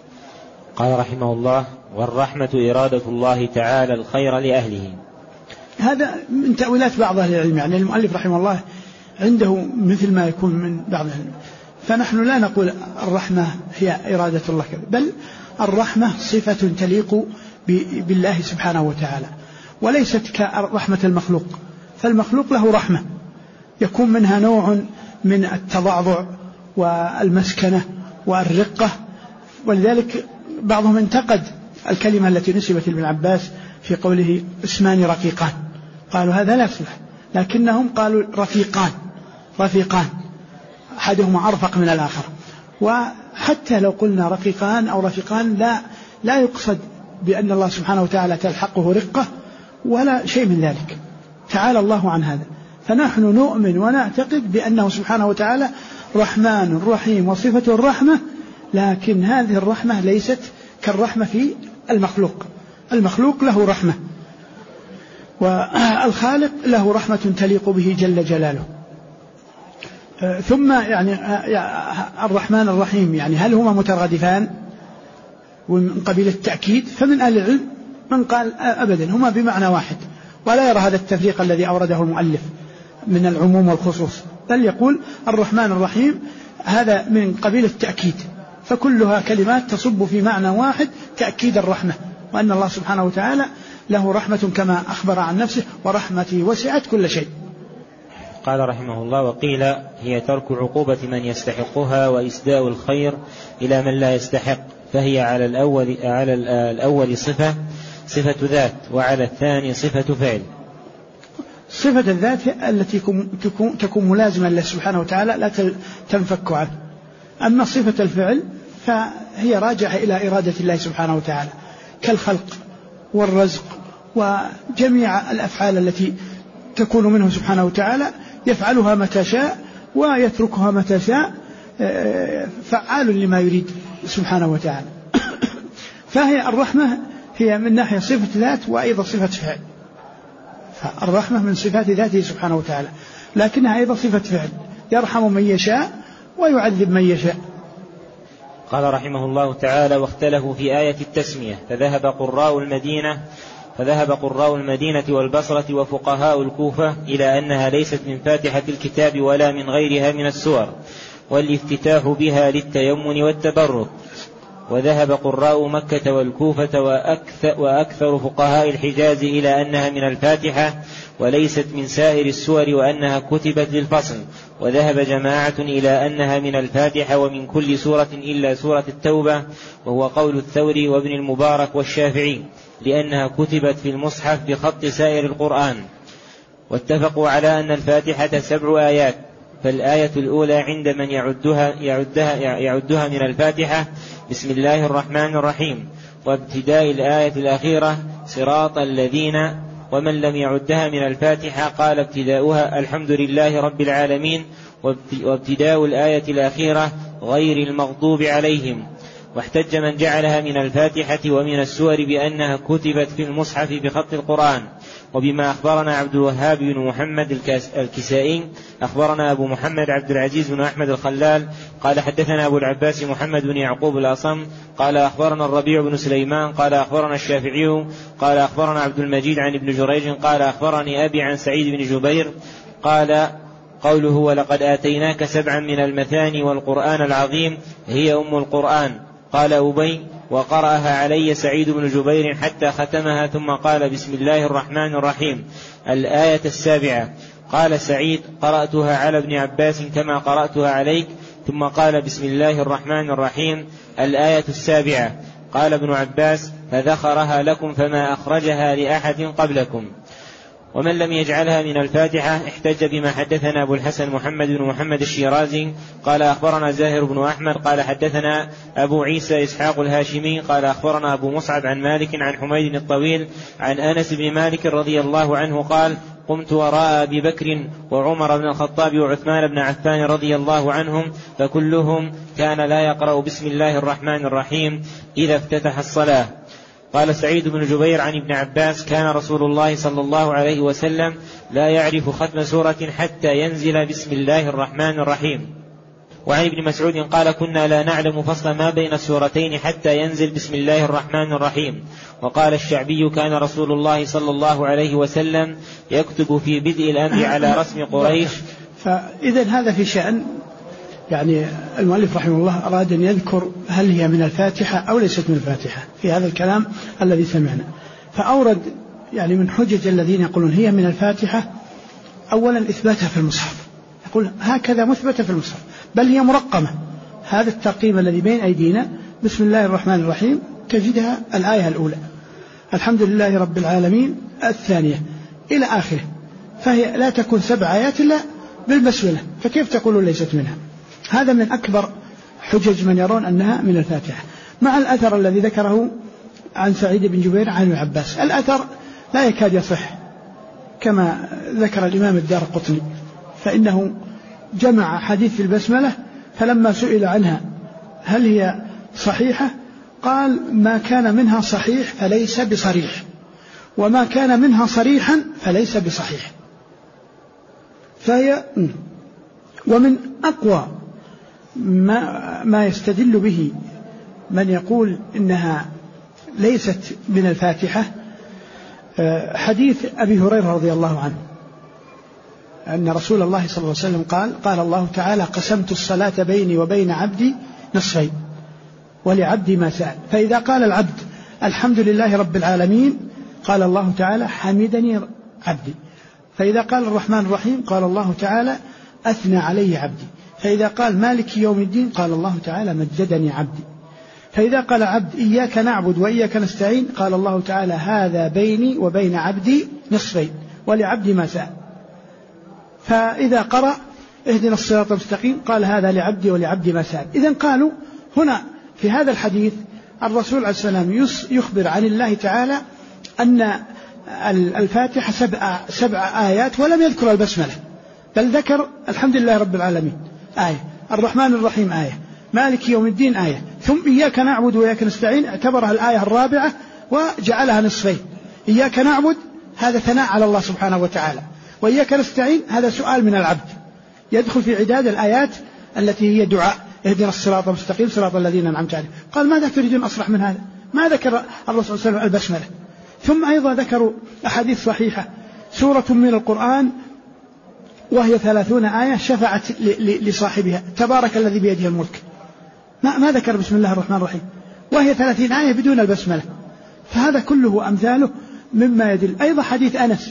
قال رحمه الله والرحمة إرادة الله تعالى الخير لأهله. هذا من تأويلات بعض أهل العلم، يعني المؤلف رحمه الله عنده مثل ما يكون من بعض العلم. فنحن لا نقول الرحمة هي إرادة الله، بل الرحمة صفة تليق بالله سبحانه وتعالى، وليست كرحمة المخلوق. فالمخلوق له رحمة يكون منها نوع من التضعضع والمسكنة والرقة، ولذلك بعضهم انتقد الكلمة التي نسبت لابن عباس في قوله اسمان رقيقان، قالوا هذا لا يصلح، لكنهم قالوا رفيقان أحدهما أرفق من الآخر. وحتى لو قلنا رقيقان أو رفيقان لا يقصد بأن الله سبحانه وتعالى تلحقه رقة ولا شيء من ذلك، تعالى الله عن هذا. فنحن نؤمن ونعتقد بأنه سبحانه وتعالى رحمن رحيم وصفة الرحمة، لكن هذه الرحمة ليست كالرحمة في المخلوق. المخلوق له رحمة، والخالق له رحمة تليق به جل جلاله. ثم يعني الرحمن الرحيم يعني هل هما مترادفان ومن قبيل التأكيد؟ فمن أهل العلم من قال أبدا هما بمعنى واحد، ولا يرى هذا التفريق الذي أورده المؤلف من العموم والخصوص، بل يقول الرحمن الرحيم هذا من قبيل التأكيد، فكلها كلمات تصب في معنى واحد، تأكيد الرحمة، وأن الله سبحانه وتعالى له رحمة كما أخبر عن نفسه ورحمتي وسعت كل شيء. قال رحمه الله: وقيل هي ترك عقوبة من يستحقها وإسداء الخير إلى من لا يستحق، فهي على الأول صفة ذات، وعلى الثاني صفة فعل. صفة الذات التي تكون ملازمة لله سبحانه وتعالى لا تنفك عنه، أما صفة الفعل فهي راجعة إلى إرادة الله سبحانه وتعالى، كالخلق والرزق وجميع الأفعال التي تكون منه سبحانه وتعالى، يفعلها متى شاء ويتركها متى شاء، فعال لما يريد سبحانه وتعالى. فهي الرحمة هي من ناحية صفة ذات وأيضا صفة فعل، فالرحمة من صفات ذاته سبحانه وتعالى، لكنها أيضا صفة فعل، يرحم من يشاء ويعذب من يشاء. قال رحمه الله تعالى: واختلفوا في آية التسمية، فذهب قراء المدينة والبصرة وفقهاء الكوفة إلى أنها ليست من فاتحة الكتاب ولا من غيرها من السور، والافتتاح بها للتيمن والتبرك. وذهب قراء مكة والكوفة وأكثر فقهاء الحجاز إلى أنها من الفاتحة وليست من سائر السور، وأنها كتبت للفصل. وذهب جماعة إلى أنها من الفاتحة ومن كل سورة إلا سورة التوبة، وهو قول الثوري وابن المبارك والشافعي، لأنها كتبت في المصحف بخط سائر القرآن. واتفقوا على أن الفاتحة 7 آيات، فالآية الأولى عند من يعدها من الفاتحة بسم الله الرحمن الرحيم، وابتداء الآية الأخيرة صراط الذين، ومن لم يعدها من الفاتحة قال ابتداؤها الحمد لله رب العالمين، وابتداء الآية الأخيرة غير المغضوب عليهم. واحتج من جعلها من الفاتحة ومن السور بأنها كتبت في المصحف بخط القرآن. وبما أخبرنا عبد الوهاب بن محمد الكسائي أخبرنا أبو محمد عبد العزيز بن أحمد الخلال قال حدثنا أبو العباس محمد بن يعقوب الأصم قال أخبرنا الربيع بن سليمان قال أخبرنا الشافعي قال أخبرنا عبد المجيد عن ابن جريج قال أخبرني أبي عن سعيد بن جبير قال: قوله ولقد آتيناك 7 من المثاني والقرآن العظيم هي أم القرآن. قال أبي: وقرأها علي سعيد بن جبير حتى ختمها، ثم قال بسم الله الرحمن الرحيم الآية 7. قال سعيد: قرأتها على ابن عباس كما قرأتها عليك، ثم قال بسم الله الرحمن الرحيم الآية 7. قال ابن عباس: فذخرها لكم فما أخرجها لأحد قبلكم. ومن لم يجعلها من الفاتحة احتج بما حدثنا أبو الحسن محمد بن محمد الشيرازي قال أخبرنا زاهر بن أحمد قال حدثنا أبو عيسى إسحاق الهاشمي قال أخبرنا أبو مصعب عن مالك عن حميد الطويل عن أنس بن مالك رضي الله عنه قال: قمت وراء أبي بكر وعمر بن الخطاب وعثمان بن عفان رضي الله عنهم، فكلهم كان لا يقرأ بسم الله الرحمن الرحيم إذا افتتح الصلاة. قال سعيد بن جبير عن ابن عباس: كان رسول الله صلى الله عليه وسلم لا يعرف ختم سورة حتى ينزل بسم الله الرحمن الرحيم. وعن ابن مسعود قال كنا لا نعلم فصل ما بين السورتين حتى ينزل بسم الله الرحمن الرحيم. وقال الشعبي كان رسول الله صلى الله عليه وسلم يكتب في بدء الأمر على رسم قريش. فإذا هذا في شأن يعني المؤلف رحمه الله أراد أن يذكر هل هي من الفاتحة أو ليست من الفاتحة في هذا الكلام الذي سمعنا. فأورد يعني من حجج الذين يقولون هي من الفاتحة أولا إثباتها في المصحف، يقول هكذا مثبتة في المصحف بل هي مرقمة. هذا الترقيم الذي بين أيدينا بسم الله الرحمن الرحيم تجدها الآية الأولى، الحمد لله رب العالمين الثانية إلى آخره، فهي لا تكون 7 آيات إلا بالبسملة، فكيف تقولون ليست منها؟ هذا من أكبر حجج من يرون أنها من الفاتحة، مع الأثر الذي ذكره عن سعيد بن جبير عن ابن عباس. الأثر لا يكاد يصح كما ذكر الإمام الدارقطني، فإنه جمع حديث البسملة فلما سئل عنها هل هي صحيحة قال ما كان منها صحيح فليس بصريح، وما كان منها صريحا فليس بصحيح. فهي ومن أقوى ما يستدل به من يقول إنها ليست من الفاتحة حديث أبي هريرة رضي الله عنه أن رسول الله صلى الله عليه وسلم قال الله تعالى قسمت الصلاة بيني وبين عبدي نصفين ولعبدي ما سأل، فإذا قال العبد الحمد لله رب العالمين قال الله تعالى حمدني عبدي، فإذا قال الرحمن الرحيم قال الله تعالى أثنى علي عبدي، فإذا قال مالك يوم الدين قال الله تعالى مجدني عبدي، فإذا قال عبد إياك نعبد وإياك نستعين قال الله تعالى هذا بيني وبين عبدي نصفين ولعبدي ما سأل، فإذا قرأ اهدنا الصراط المستقيم قال هذا لعبدي ولعبدي ما سأل. إذن قالوا هنا في هذا الحديث الرسول عليه السلام يخبر عن الله تعالى أن الفاتحة 7 آيات ولم يذكر البسملة، بل ذكر الحمد لله رب العالمين آية، الرحمن الرحيم آية، مالك يوم الدين آية، ثم إياك نعبد وإياك نستعين اعتبرها الآية الرابعة وجعلها نصفين. إياك نعبد هذا ثناء على الله سبحانه وتعالى، وإياك نستعين هذا سؤال من العبد يدخل في عداد الآيات التي هي دعاء اهدنا الصراط المستقيم صراط الذين أنعمت عليهم. قال ماذا تريدون أصرح من هذا؟ ما ذكر الرسول صلى الله عليه وسلم البسملة. ثم أيضا ذكروا أحاديث صحيحة سورة من القرآن وهي 30 آية شفعت لصاحبها تبارك الذي بيده الملك، ما ذكر بسم الله الرحمن الرحيم، وهي 30 آية بدون البسملة. فهذا كله أمثاله مما يدل. أيضا حديث أنس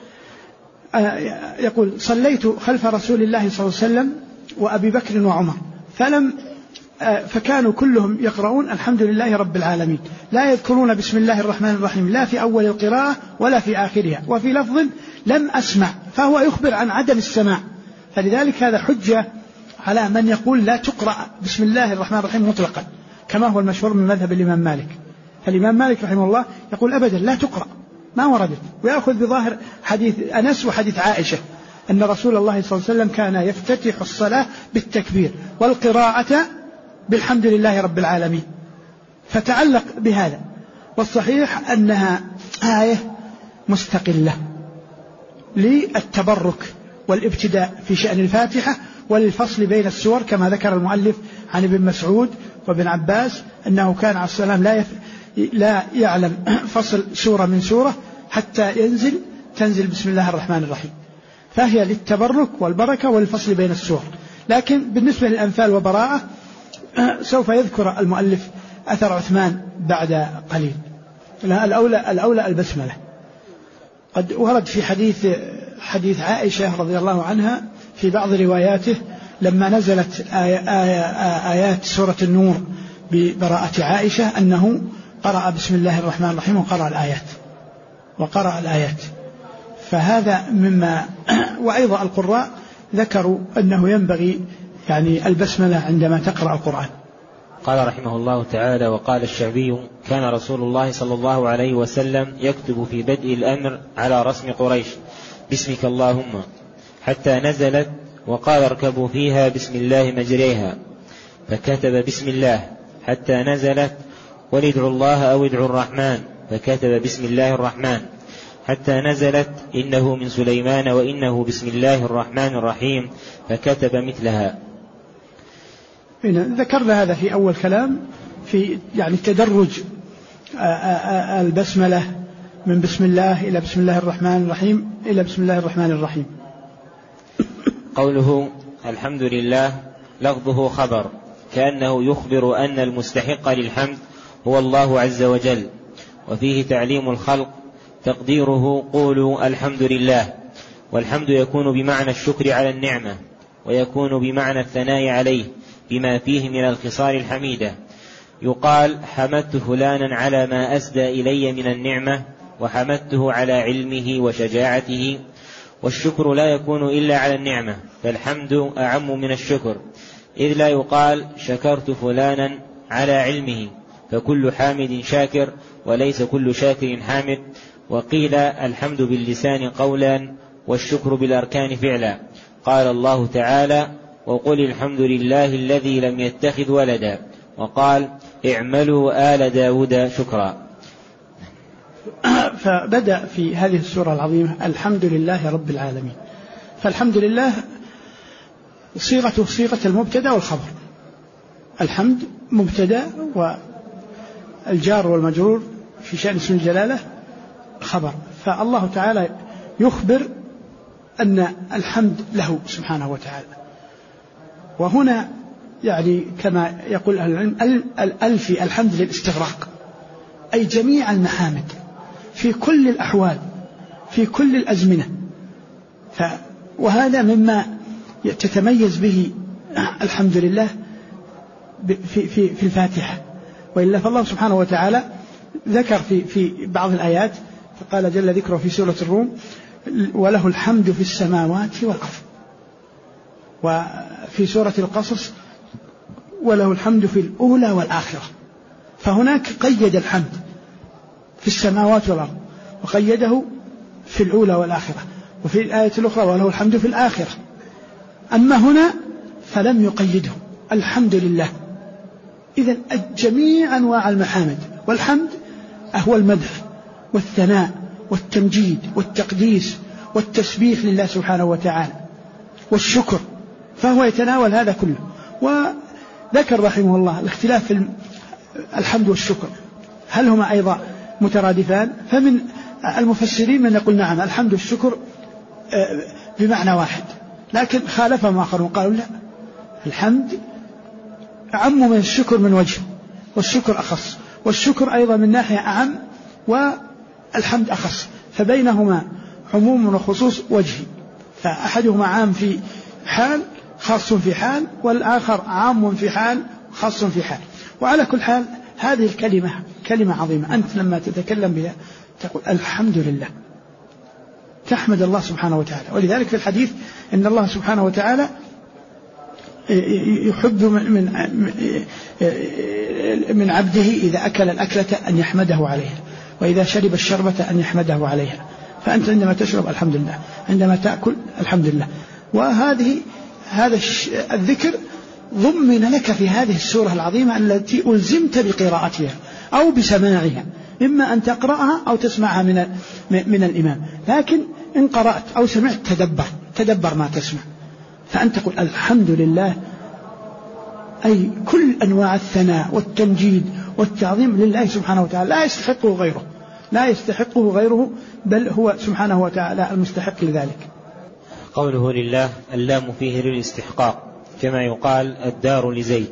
يقول صليت خلف رسول الله صلى الله عليه وسلم وأبي بكر وعمر فكانوا كلهم يقرؤون الحمد لله رب العالمين لا يذكرون بسم الله الرحمن الرحيم لا في أول القراءة ولا في آخرها، وفي لفظ لم أسمع، فهو يخبر عن عدم السماع. فلذلك هذا حجة على من يقول لا تقرأ بسم الله الرحمن الرحيم مطلقا كما هو المشهور من مذهب الإمام مالك. فالإمام مالك رحمه الله يقول أبدا لا تقرأ، ما وردت، ويأخذ بظاهر حديث أنس وحديث عائشة أن رسول الله صلى الله عليه وسلم كان يفتتح الصلاة بالتكبير والقراءة بالحمد لله رب العالمين، فتعلق بهذا. والصحيح أنها آية مستقلة للتبرك والابتداء في شأن الفاتحة وللفصل بين السور، كما ذكر المؤلف عن ابن مسعود وابن عباس أنه كان عليه السلام لا يعلم فصل سورة من سورة حتى تنزل بسم الله الرحمن الرحيم، فهي للتبرك والبركة والفصل بين السور. لكن بالنسبة للأنفال وبراءة سوف يذكر المؤلف أثر عثمان بعد قليل. الأولى البسملة. قد ورد في حديث عائشة رضي الله عنها في بعض رواياته لما نزلت آيات سورة النور ببراءة عائشة أنه قرأ بسم الله الرحمن الرحيم وقرأ الآيات. فهذا مما وأيضا القراء ذكروا أنه ينبغي يعني البسملة عندما تقرأ القرآن. قال رحمه الله تعالى: وقال الشعبي كان رسول الله صلى الله عليه وسلم يكتب في بدء الأمر على رسم قريش باسمك اللهم، حتى نزلت وقال اركبوا فيها بسم الله مجريها، فكتب بسم الله، حتى نزلت ولادعوا الله أو ادعوا الرحمن، فكتب بسم الله الرحمن، حتى نزلت إنه من سليمان وإنه بسم الله الرحمن الرحيم، فكتب مثلها. ذكرنا هذا في أول كلام في يعني تدرج البسملة من بسم الله إلى بسم الله الرحمن الرحيم إلى بسم الله الرحمن الرحيم. قوله الحمد لله لفظه خبر، كأنه يخبر أن المستحق للحمد هو الله عز وجل، وفيه تعليم الخلق، تقديره قولوا الحمد لله. والحمد يكون بمعنى الشكر على النعمة، ويكون بمعنى الثناء عليه بما فيه من الخصال الحميدة. يقال حمدت فلانا على ما أسدى إلي من النعمة، وحمدته على علمه وشجاعته. والشكر لا يكون إلا على النعمة، فالحمد أعم من الشكر، إذ لا يقال شكرت فلانا على علمه، فكل حامد شاكر وليس كل شاكر حامد. وقيل الحمد باللسان قولا والشكر بالأركان فعلا. قال الله تعالى وقل الحمد لله الذي لم يتخذ ولدا، وقال اعملوا آل داود شكرا. فبدأ في هذه السورة العظيمة الحمد لله رب العالمين. فالحمد لله صيغة المبتدأ والخبر. الحمد مبتدأ والجار والمجرور في شأن اسم الجلالة خبر. فالله تعالى يخبر أن الحمد له سبحانه وتعالى. وهنا يعني كما يقول أهل العلم الألفي الحمد للاستغراق، أي جميع المحامد في كل الأحوال في كل الأزمنة. وهذا مما تتميز به الحمد لله في الفاتحة. وإلا فالله سبحانه وتعالى ذكر في بعض الآيات، فقال جل ذكره في سورة الروم وله الحمد في السماوات والأرض. وفي سورة القصص وله الحمد في الأولى والآخرة. فهناك قيد الحمد في السماوات والأرض وقيده في الأولى والآخرة، وفي الآية الأخرى وله الحمد في الآخرة. أما هنا فلم يقيده الحمد لله. إذن جميع أنواع المحامد، والحمد هو المدح والثناء والتمجيد والتقديس والتسبيح لله سبحانه وتعالى والشكر، فهو يتناول هذا كله. وذكر رحمه الله الاختلاف في الحمد والشكر، هل هما أيضا مترادفان؟ فمن المفسرين من يقول نعم الحمد والشكر بمعنى واحد، لكن خالفهم آخرون قالوا لا، الحمد أعم من الشكر من وجه، والشكر أخص، والشكر أيضا من ناحية أعم والحمد أخص، فبينهما عموم وخصوص وجهي، فأحدهما عام في حال خاص في حال، والآخر عام في حال خاص في حال. وعلى كل حال هذه الكلمة كلمة عظيمة، أنت لما تتكلم بها تقول الحمد لله، تحمد الله سبحانه وتعالى. ولذلك في الحديث إن الله سبحانه وتعالى يحب من عبده إذا أكل الأكلة أن يحمده عليها، وإذا شرب الشربة أن يحمده عليها. فأنت عندما تشرب الحمد لله، عندما تأكل الحمد لله. هذا الذكر ضمن لك في هذه السورة العظيمة التي ألزمت بقراءتها أو بسماعها، إما أن تقرأها أو تسمعها من الإمام. لكن إن قرأت أو سمعت تدبر ما تسمع. فأنت تقول الحمد لله، أي كل أنواع الثناء والتمجيد والتعظيم لله سبحانه وتعالى، لا يستحقه غيره، بل هو سبحانه وتعالى المستحق لذلك. قوله لله اللام فيه للاستحقاق، كما يقال الدار لزيد.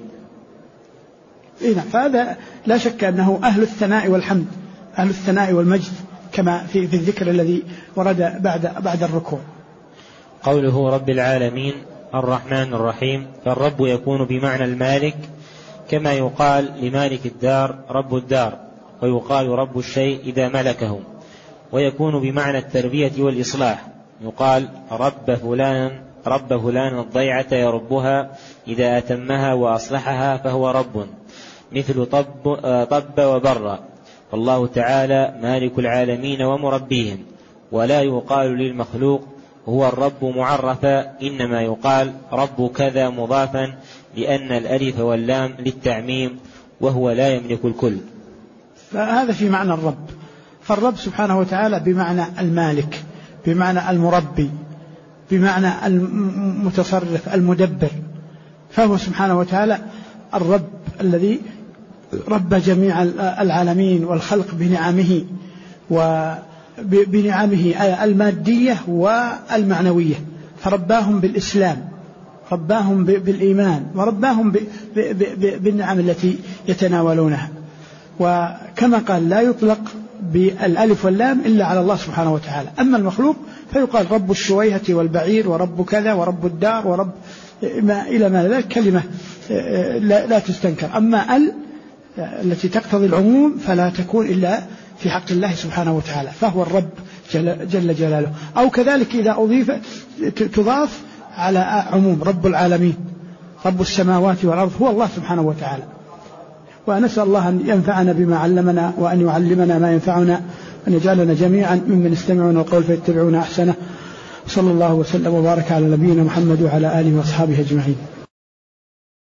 فهذا لا شك أنه أهل الثناء والحمد، أهل الثناء والمجد، كما في الذكر الذي ورد بعد الركوع. قوله رب العالمين الرحمن الرحيم، فالرب يكون بمعنى المالك، كما يقال لمالك الدار رب الدار، ويقال رب الشيء إذا ملكه. ويكون بمعنى التربية والإصلاح، يقال رب فلان الضيعة يربها إذا أتمها وأصلحها فهو رب، مثل طب وبر. والله تعالى مالك العالمين ومربيهم. ولا يقال للمخلوق هو الرب معرفا، إنما يقال رب كذا مضافا، لأن الألف واللام للتعميم، وهو لا يملك الكل. فهذا في معنى الرب. فالرب سبحانه وتعالى بمعنى المالك، بمعنى المربي، بمعنى المتصرف المدبر. فهو سبحانه وتعالى الرب الذي رب جميع العالمين والخلق بنعمه وبنعمه المادية والمعنوية، فرباهم بالإسلام، رباهم بالإيمان، ورباهم بالنعم التي يتناولونها. وكما قال لا يطلق بالألف واللام إلا على الله سبحانه وتعالى. أما المخلوق فيقال رب الشويهة والبعير ورب كذا ورب الدار ورب إلى ما ذلك، كلمة لا تستنكر. أما التي تقتضي العموم فلا تكون إلا في حق الله سبحانه وتعالى، فهو الرب جل جلاله. أو كذلك إذا أضيف تضاف على عموم رب العالمين، رب السماوات والأرض هو الله سبحانه وتعالى. ونسأل الله أن ينفعنا بما علمنا، وأن يعلمنا ما ينفعنا، أن يجعلنا جميعا ممن يستمعون القول فيتبعون أحسنه. صلى الله وسلم وبارك على نبينا محمد وعلى آله وأصحابه أجمعين.